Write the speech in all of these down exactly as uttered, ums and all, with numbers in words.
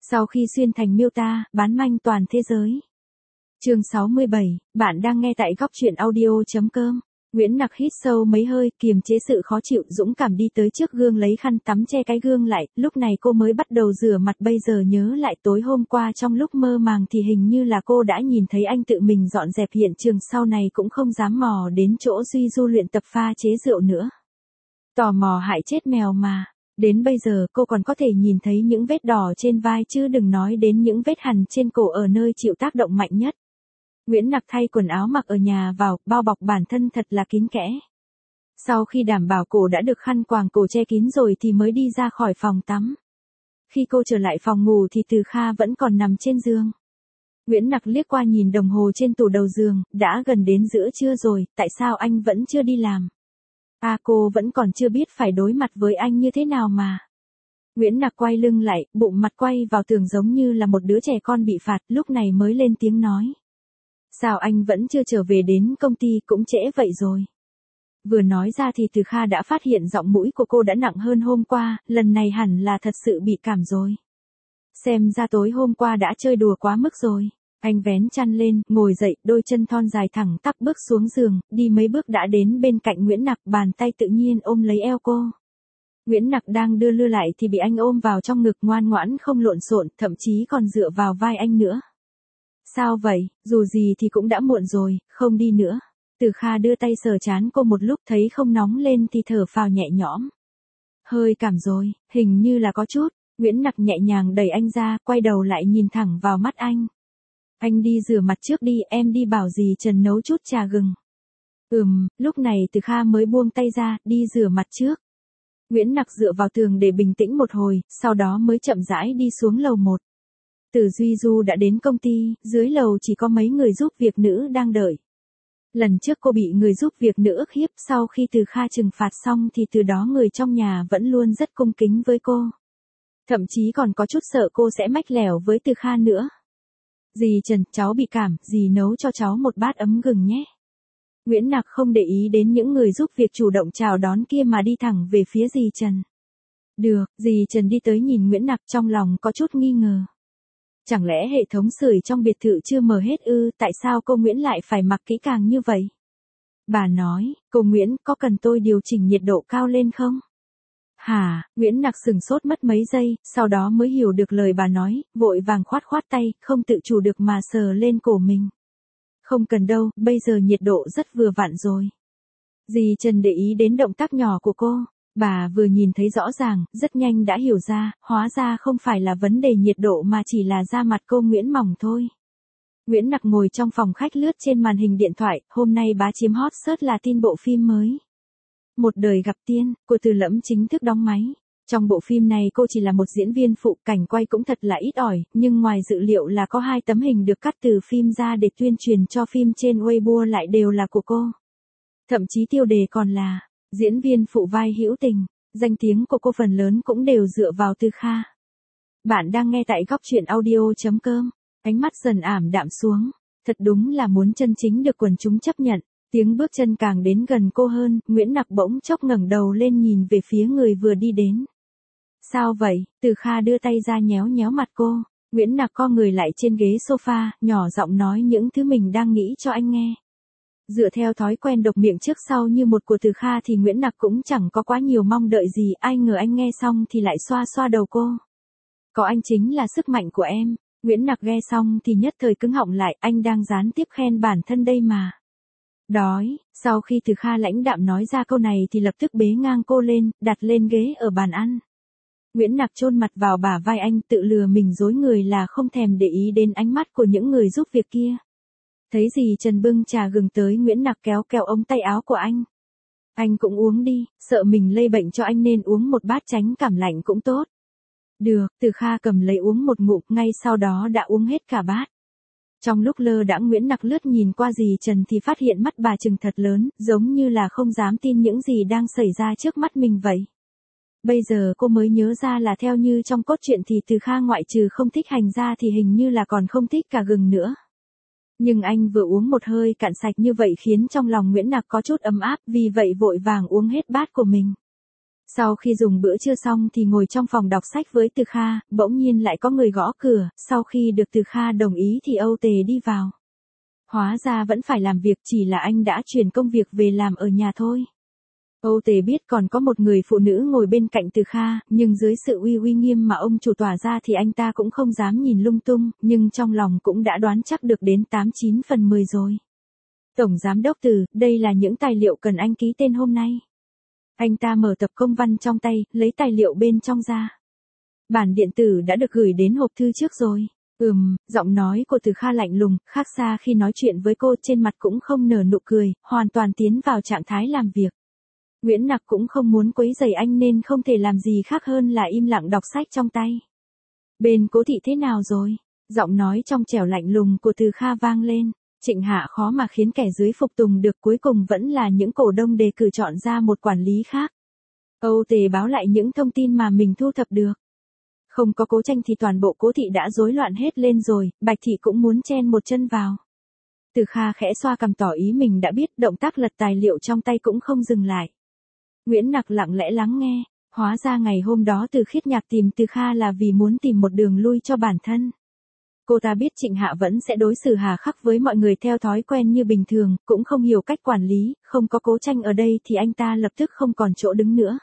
Sau khi xuyên thành miêu ta, bán manh toàn thế giới. Chương sáu mươi bảy, bạn đang nghe tại góc truyện audio chấm com. Nguyễn Nặc hít sâu mấy hơi, kiềm chế sự khó chịu, dũng cảm đi tới trước gương lấy khăn tắm che cái gương lại, lúc này cô mới bắt đầu rửa mặt. Bây giờ nhớ lại tối hôm qua trong lúc mơ màng thì hình như là cô đã nhìn thấy anh tự mình dọn dẹp hiện trường, sau này cũng không dám mò đến chỗ Duy Du luyện tập pha chế rượu nữa. Tò mò hại chết mèo mà. Đến bây giờ cô còn có thể nhìn thấy những vết đỏ trên vai chứ đừng nói đến những vết hằn trên cổ ở nơi chịu tác động mạnh nhất. Nguyễn Nặc thay quần áo mặc ở nhà vào, bao bọc bản thân thật là kín kẽ. Sau khi đảm bảo cổ đã được khăn quàng cổ che kín rồi thì mới đi ra khỏi phòng tắm. Khi cô trở lại phòng ngủ thì Từ Kha vẫn còn nằm trên giường. Nguyễn Nặc liếc qua nhìn đồng hồ trên tủ đầu giường, đã gần đến giữa trưa rồi, tại sao anh vẫn chưa đi làm? À, cô vẫn còn chưa biết phải đối mặt với anh như thế nào mà. Nguyễn Nặc quay lưng lại, bụng mặt quay vào tường giống như là một đứa trẻ con bị phạt, lúc này mới lên tiếng nói. Sao anh vẫn chưa trở về đến công ty, cũng trễ vậy rồi. Vừa nói ra thì Từ Kha đã phát hiện giọng mũi của cô đã nặng hơn hôm qua, lần này hẳn là thật sự bị cảm rồi. Xem ra tối hôm qua đã chơi đùa quá mức rồi. Anh vén chăn lên, ngồi dậy, đôi chân thon dài thẳng tắp bước xuống giường, đi mấy bước đã đến bên cạnh Nguyễn Nặc, bàn tay tự nhiên ôm lấy eo cô. Nguyễn Nặc đang đưa lưa lại thì bị anh ôm vào trong ngực, ngoan ngoãn không lộn xộn, thậm chí còn dựa vào vai anh nữa. Sao vậy, dù gì thì cũng đã muộn rồi, không đi nữa. Từ Kha đưa tay sờ trán cô một lúc, thấy không nóng lên thì thở phào nhẹ nhõm. Hơi cảm rồi, hình như là có chút. Nguyễn Nặc nhẹ nhàng đẩy anh ra, quay đầu lại nhìn thẳng vào mắt anh. Anh đi rửa mặt trước đi, em đi bảo dì Trần nấu chút trà gừng. Ừm, lúc này Từ Kha mới buông tay ra, đi rửa mặt trước. Nguyễn Nặc dựa vào tường để bình tĩnh một hồi, sau đó mới chậm rãi đi xuống lầu một. Từ Duy Du đã đến công ty, dưới lầu chỉ có mấy người giúp việc nữ đang đợi. Lần trước cô bị người giúp việc nữ ức hiếp, sau khi Từ Kha trừng phạt xong thì từ đó người trong nhà vẫn luôn rất cung kính với cô. Thậm chí còn có chút sợ cô sẽ mách lẻo với Từ Kha nữa. Dì Trần, cháu bị cảm, dì nấu cho cháu một bát ấm gừng nhé. Nguyễn Nặc không để ý đến những người giúp việc chủ động chào đón kia mà đi thẳng về phía dì Trần. Được, dì Trần đi tới nhìn Nguyễn Nặc, trong lòng có chút nghi ngờ. Chẳng lẽ hệ thống sưởi trong biệt thự chưa mở hết ư, tại sao cô Nguyễn lại phải mặc kỹ càng như vậy? Bà nói, cô Nguyễn, có cần tôi điều chỉnh nhiệt độ cao lên không? Hả, Nguyễn Nặc sừng sốt mất mấy giây, sau đó mới hiểu được lời bà nói, vội vàng khoát khoát tay, không tự chủ được mà sờ lên cổ mình. Không cần đâu, bây giờ nhiệt độ rất vừa vặn rồi. Dì Trần để ý đến động tác nhỏ của cô, bà vừa nhìn thấy rõ ràng, rất nhanh đã hiểu ra, hóa ra không phải là vấn đề nhiệt độ mà chỉ là da mặt cô Nguyễn mỏng thôi. Nguyễn Nặc ngồi trong phòng khách lướt trên màn hình điện thoại, hôm nay bá chiếm hot search là tin bộ phim mới. Một đời gặp tiên, của Từ Lẫm chính thức đóng máy. Trong bộ phim này cô chỉ là một diễn viên phụ, cảnh quay cũng thật là ít ỏi, nhưng ngoài dự liệu là có hai tấm hình được cắt từ phim ra để tuyên truyền cho phim trên Weibo lại đều là của cô. Thậm chí tiêu đề còn là diễn viên phụ vai hữu tình, danh tiếng của cô phần lớn cũng đều dựa vào Từ Kha. Bạn đang nghe tại góc truyện audio chấm com, ánh mắt dần ảm đạm xuống, thật đúng là muốn chân chính được quần chúng chấp nhận. Tiếng bước chân càng đến gần cô hơn, Nguyễn Nặc bỗng chốc ngẩng đầu lên nhìn về phía người vừa đi đến. Sao vậy? Từ Kha đưa tay ra nhéo nhéo mặt cô. Nguyễn Nặc co người lại trên ghế sofa, nhỏ giọng nói những thứ mình đang nghĩ cho anh nghe. Dựa theo thói quen độc miệng trước sau như một của Từ Kha thì Nguyễn Nặc cũng chẳng có quá nhiều mong đợi gì, ai ngờ anh nghe xong thì lại xoa xoa đầu cô. Có anh chính là sức mạnh của em. Nguyễn Nặc nghe xong thì nhất thời cứng họng lại, anh đang gián tiếp khen bản thân đây mà. Đói, sau khi Từ Kha lãnh đạm nói ra câu này thì lập tức bế ngang cô lên, đặt lên ghế ở bàn ăn. Nguyễn Nặc chôn mặt vào bả vai anh, tự lừa mình dối người là không thèm để ý đến ánh mắt của những người giúp việc kia. Thấy dì Trần bưng trà gừng tới, Nguyễn Nặc kéo kéo ống tay áo của anh. Anh cũng uống đi, sợ mình lây bệnh cho anh nên uống một bát tránh cảm lạnh cũng tốt. Được, Từ Kha cầm lấy uống một ngụm, ngay sau đó đã uống hết cả bát. Trong lúc lơ đãng Nguyễn Nặc lướt nhìn qua dì Trần thì phát hiện mắt bà trừng thật lớn, giống như là không dám tin những gì đang xảy ra trước mắt mình vậy. Bây giờ cô mới nhớ ra là theo như trong cốt truyện thì Từ Kha ngoại trừ không thích hành ra thì hình như là còn không thích cả gừng nữa. Nhưng anh vừa uống một hơi cạn sạch như vậy khiến trong lòng Nguyễn Nặc có chút ấm áp, vì vậy vội vàng uống hết bát của mình. Sau khi dùng bữa trưa xong thì ngồi trong phòng đọc sách với Từ Kha, bỗng nhiên lại có người gõ cửa, sau khi được Từ Kha đồng ý thì Âu Tề đi vào. Hóa ra vẫn phải làm việc, chỉ là anh đã chuyển công việc về làm ở nhà thôi. Âu Tề biết còn có một người phụ nữ ngồi bên cạnh Từ Kha, nhưng dưới sự uy uy nghiêm mà ông chủ tỏa ra thì anh ta cũng không dám nhìn lung tung, nhưng trong lòng cũng đã đoán chắc được đến tám chín phần mười rồi. Tổng giám đốc Từ, đây là những tài liệu cần anh ký tên hôm nay. Anh ta mở tập công văn trong tay, lấy tài liệu bên trong ra. Bản điện tử đã được gửi đến hộp thư trước rồi. Ừm, giọng nói của Từ Kha lạnh lùng, khác xa khi nói chuyện với cô, trên mặt cũng không nở nụ cười, hoàn toàn tiến vào trạng thái làm việc. Nguyễn Nặc cũng không muốn quấy rầy anh nên không thể làm gì khác hơn là im lặng đọc sách trong tay. Bên Cố thị thế nào rồi? Giọng nói trong trẻo lạnh lùng của Từ Kha vang lên. Trịnh Hạ khó mà khiến kẻ dưới phục tùng được, cuối cùng vẫn là những cổ đông đề cử chọn ra một quản lý khác. Âu Tề báo lại những thông tin mà mình thu thập được. Không có Cố Tranh thì toàn bộ Cố thị đã rối loạn hết lên rồi, Bạch thị cũng muốn chen một chân vào. Từ Kha khẽ xoa cằm tỏ ý mình đã biết, động tác lật tài liệu trong tay cũng không dừng lại. Nguyễn Nặc lặng lẽ lắng nghe, hóa ra ngày hôm đó Từ Khiết Nhạc tìm Từ Kha là vì muốn tìm một đường lui cho bản thân. Cô ta biết Trịnh Hạ vẫn sẽ đối xử hà khắc với mọi người theo thói quen như bình thường, cũng không hiểu cách quản lý, không có Cố Tranh ở đây thì anh ta lập tức không còn chỗ đứng nữa.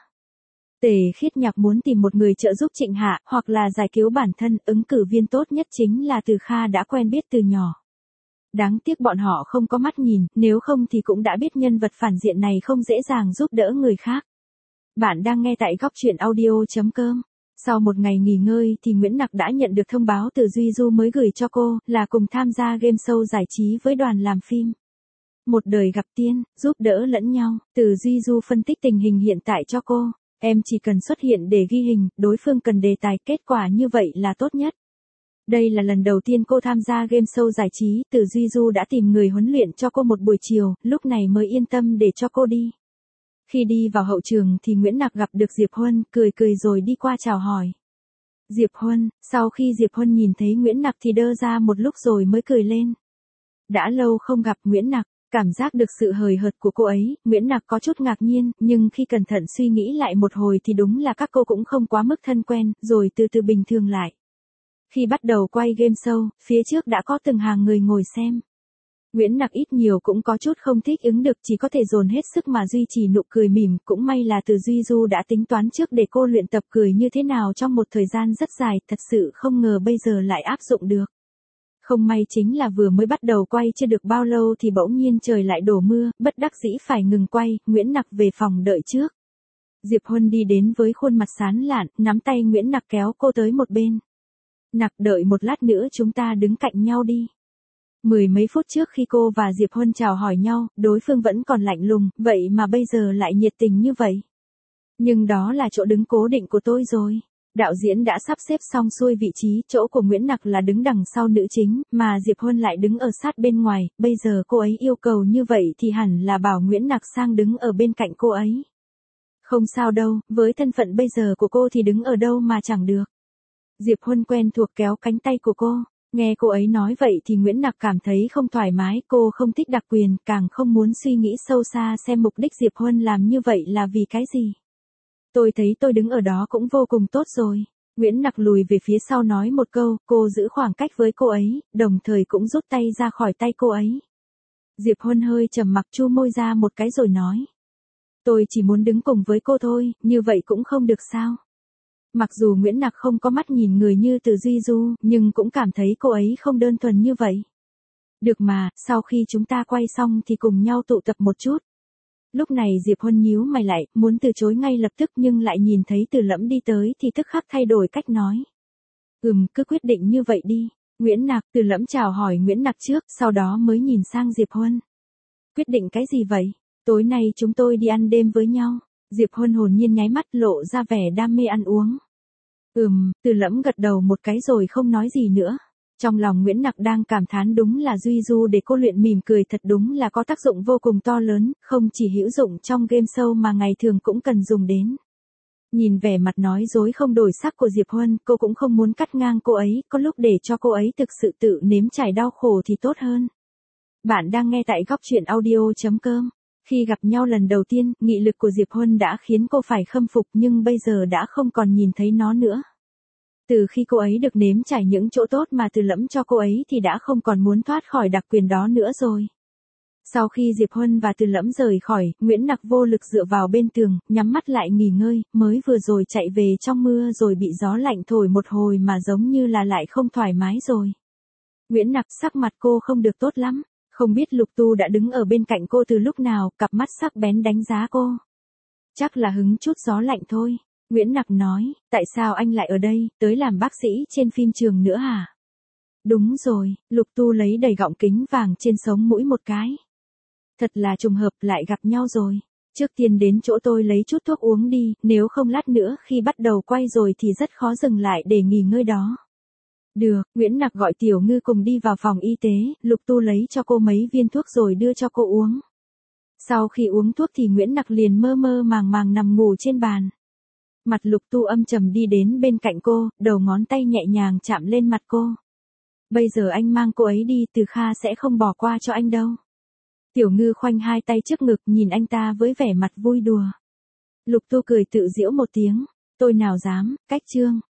Tề Khiết Nhạc muốn tìm một người trợ giúp Trịnh Hạ, hoặc là giải cứu bản thân, ứng cử viên tốt nhất chính là Từ Kha đã quen biết từ nhỏ. Đáng tiếc bọn họ không có mắt nhìn, nếu không thì cũng đã biết nhân vật phản diện này không dễ dàng giúp đỡ người khác. Bạn đang nghe tại góc truyện audio chấm com. Sau một ngày nghỉ ngơi thì Nguyễn Nặc đã nhận được thông báo từ Duy Du mới gửi cho cô, là cùng tham gia game show giải trí với đoàn làm phim. Một đời gặp tiên, giúp đỡ lẫn nhau, từ Duy Du phân tích tình hình hiện tại cho cô. Em chỉ cần xuất hiện để ghi hình, đối phương cần đề tài, kết quả như vậy là tốt nhất. Đây là lần đầu tiên cô tham gia game show giải trí, từ Duy Du đã tìm người huấn luyện cho cô một buổi chiều, lúc này mới yên tâm để cho cô đi. Khi đi vào hậu trường thì Nguyễn Nặc gặp được Diệp Huân, cười cười rồi đi qua chào hỏi. Diệp Huân, sau khi Diệp Huân nhìn thấy Nguyễn Nặc thì đơ ra một lúc rồi mới cười lên. Đã lâu không gặp Nguyễn Nặc, cảm giác được sự hời hợt của cô ấy, Nguyễn Nặc có chút ngạc nhiên, nhưng khi cẩn thận suy nghĩ lại một hồi thì đúng là các cô cũng không quá mức thân quen, rồi từ từ bình thường lại. Khi bắt đầu quay game show, phía trước đã có từng hàng người ngồi xem. Nguyễn Nặc ít nhiều cũng có chút không thích ứng được, chỉ có thể dồn hết sức mà duy trì nụ cười mỉm, cũng may là từ Duy Du đã tính toán trước để cô luyện tập cười như thế nào trong một thời gian rất dài, thật sự không ngờ bây giờ lại áp dụng được. Không may chính là vừa mới bắt đầu quay chưa được bao lâu thì bỗng nhiên trời lại đổ mưa, bất đắc dĩ phải ngừng quay, Nguyễn Nặc về phòng đợi trước. Diệp Huân đi đến với khuôn mặt sán lạn, nắm tay Nguyễn Nặc kéo cô tới một bên. Nặc, đợi một lát nữa chúng ta đứng cạnh nhau đi. Mười mấy phút trước khi cô và Diệp Huân chào hỏi nhau, đối phương vẫn còn lạnh lùng, vậy mà bây giờ lại nhiệt tình như vậy. Nhưng đó là chỗ đứng cố định của tôi rồi. Đạo diễn đã sắp xếp xong xuôi vị trí, chỗ của Nguyễn Nặc là đứng đằng sau nữ chính, mà Diệp Huân lại đứng ở sát bên ngoài, bây giờ cô ấy yêu cầu như vậy thì hẳn là bảo Nguyễn Nặc sang đứng ở bên cạnh cô ấy. Không sao đâu, với thân phận bây giờ của cô thì đứng ở đâu mà chẳng được. Diệp Huân quen thuộc kéo cánh tay của cô, nghe cô ấy nói vậy thì Nguyễn Nặc cảm thấy không thoải mái, cô không thích đặc quyền, càng không muốn suy nghĩ sâu xa xem mục đích Diệp Huân làm như vậy là vì cái gì. Tôi thấy tôi đứng ở đó cũng vô cùng tốt rồi. Nguyễn Nặc lùi về phía sau nói một câu, cô giữ khoảng cách với cô ấy, đồng thời cũng rút tay ra khỏi tay cô ấy. Diệp Huân hơi trầm mặc chu môi ra một cái rồi nói. Tôi chỉ muốn đứng cùng với cô thôi, như vậy cũng không được sao. Mặc dù Nguyễn Nặc không có mắt nhìn người như từ Duy Du, nhưng cũng cảm thấy cô ấy không đơn thuần như vậy. Được mà, sau khi chúng ta quay xong thì cùng nhau tụ tập một chút. Lúc này Diệp Huân nhíu mày lại, muốn từ chối ngay lập tức nhưng lại nhìn thấy Từ Lẫm đi tới thì tức khắc thay đổi cách nói. Ừm, cứ quyết định như vậy đi. Nguyễn Nặc, Từ Lẫm chào hỏi Nguyễn Nặc trước, sau đó mới nhìn sang Diệp Huân. Quyết định cái gì vậy? Tối nay chúng tôi đi ăn đêm với nhau. Diệp Huân hồn nhiên nháy mắt lộ ra vẻ đam mê ăn uống. Ừm, Từ Lẫm gật đầu một cái rồi không nói gì nữa. Trong lòng Nguyễn Nặc đang cảm thán đúng là Duy Du để cô luyện mỉm cười thật đúng là có tác dụng vô cùng to lớn, không chỉ hữu dụng trong game show mà ngày thường cũng cần dùng đến. Nhìn vẻ mặt nói dối không đổi sắc của Diệp Huân, cô cũng không muốn cắt ngang cô ấy, có lúc để cho cô ấy thực sự tự nếm trải đau khổ thì tốt hơn. Bạn đang nghe tại góc truyện audio chấm com. Khi gặp nhau lần đầu tiên, nghị lực của Diệp Huân đã khiến cô phải khâm phục nhưng bây giờ đã không còn nhìn thấy nó nữa. Từ khi cô ấy được nếm trải những chỗ tốt mà Từ Lẫm cho cô ấy thì đã không còn muốn thoát khỏi đặc quyền đó nữa rồi. Sau khi Diệp Huân và Từ Lẫm rời khỏi, Nguyễn Nặc vô lực dựa vào bên tường, nhắm mắt lại nghỉ ngơi, mới vừa rồi chạy về trong mưa rồi bị gió lạnh thổi một hồi mà giống như là lại không thoải mái rồi. Nguyễn Nặc sắc mặt cô không được tốt lắm, không biết Lục Tu đã đứng ở bên cạnh cô từ lúc nào, cặp mắt sắc bén đánh giá cô. Chắc là hứng chút gió lạnh thôi. Nguyễn Nặc nói, tại sao anh lại ở đây, tới làm bác sĩ trên phim trường nữa hả? Đúng rồi, Lục Tu lấy đầy gọng kính vàng trên sống mũi một cái. Thật là trùng hợp lại gặp nhau rồi. Trước tiên đến chỗ tôi lấy chút thuốc uống đi, nếu không lát nữa khi bắt đầu quay rồi thì rất khó dừng lại để nghỉ ngơi đó. Được, Nguyễn Nặc gọi Tiểu Ngư cùng đi vào phòng y tế, Lục Tu lấy cho cô mấy viên thuốc rồi đưa cho cô uống. Sau khi uống thuốc thì Nguyễn Nặc liền mơ mơ màng màng nằm ngủ trên bàn. Mặt Lục Tu âm trầm đi đến bên cạnh cô, đầu ngón tay nhẹ nhàng chạm lên mặt cô. Bây giờ anh mang cô ấy đi, Từ Kha sẽ không bỏ qua cho anh đâu. Tiểu Ngư khoanh hai tay trước ngực nhìn anh ta với vẻ mặt vui đùa. Lục Tu cười tự giễu một tiếng, tôi nào dám, cách trương.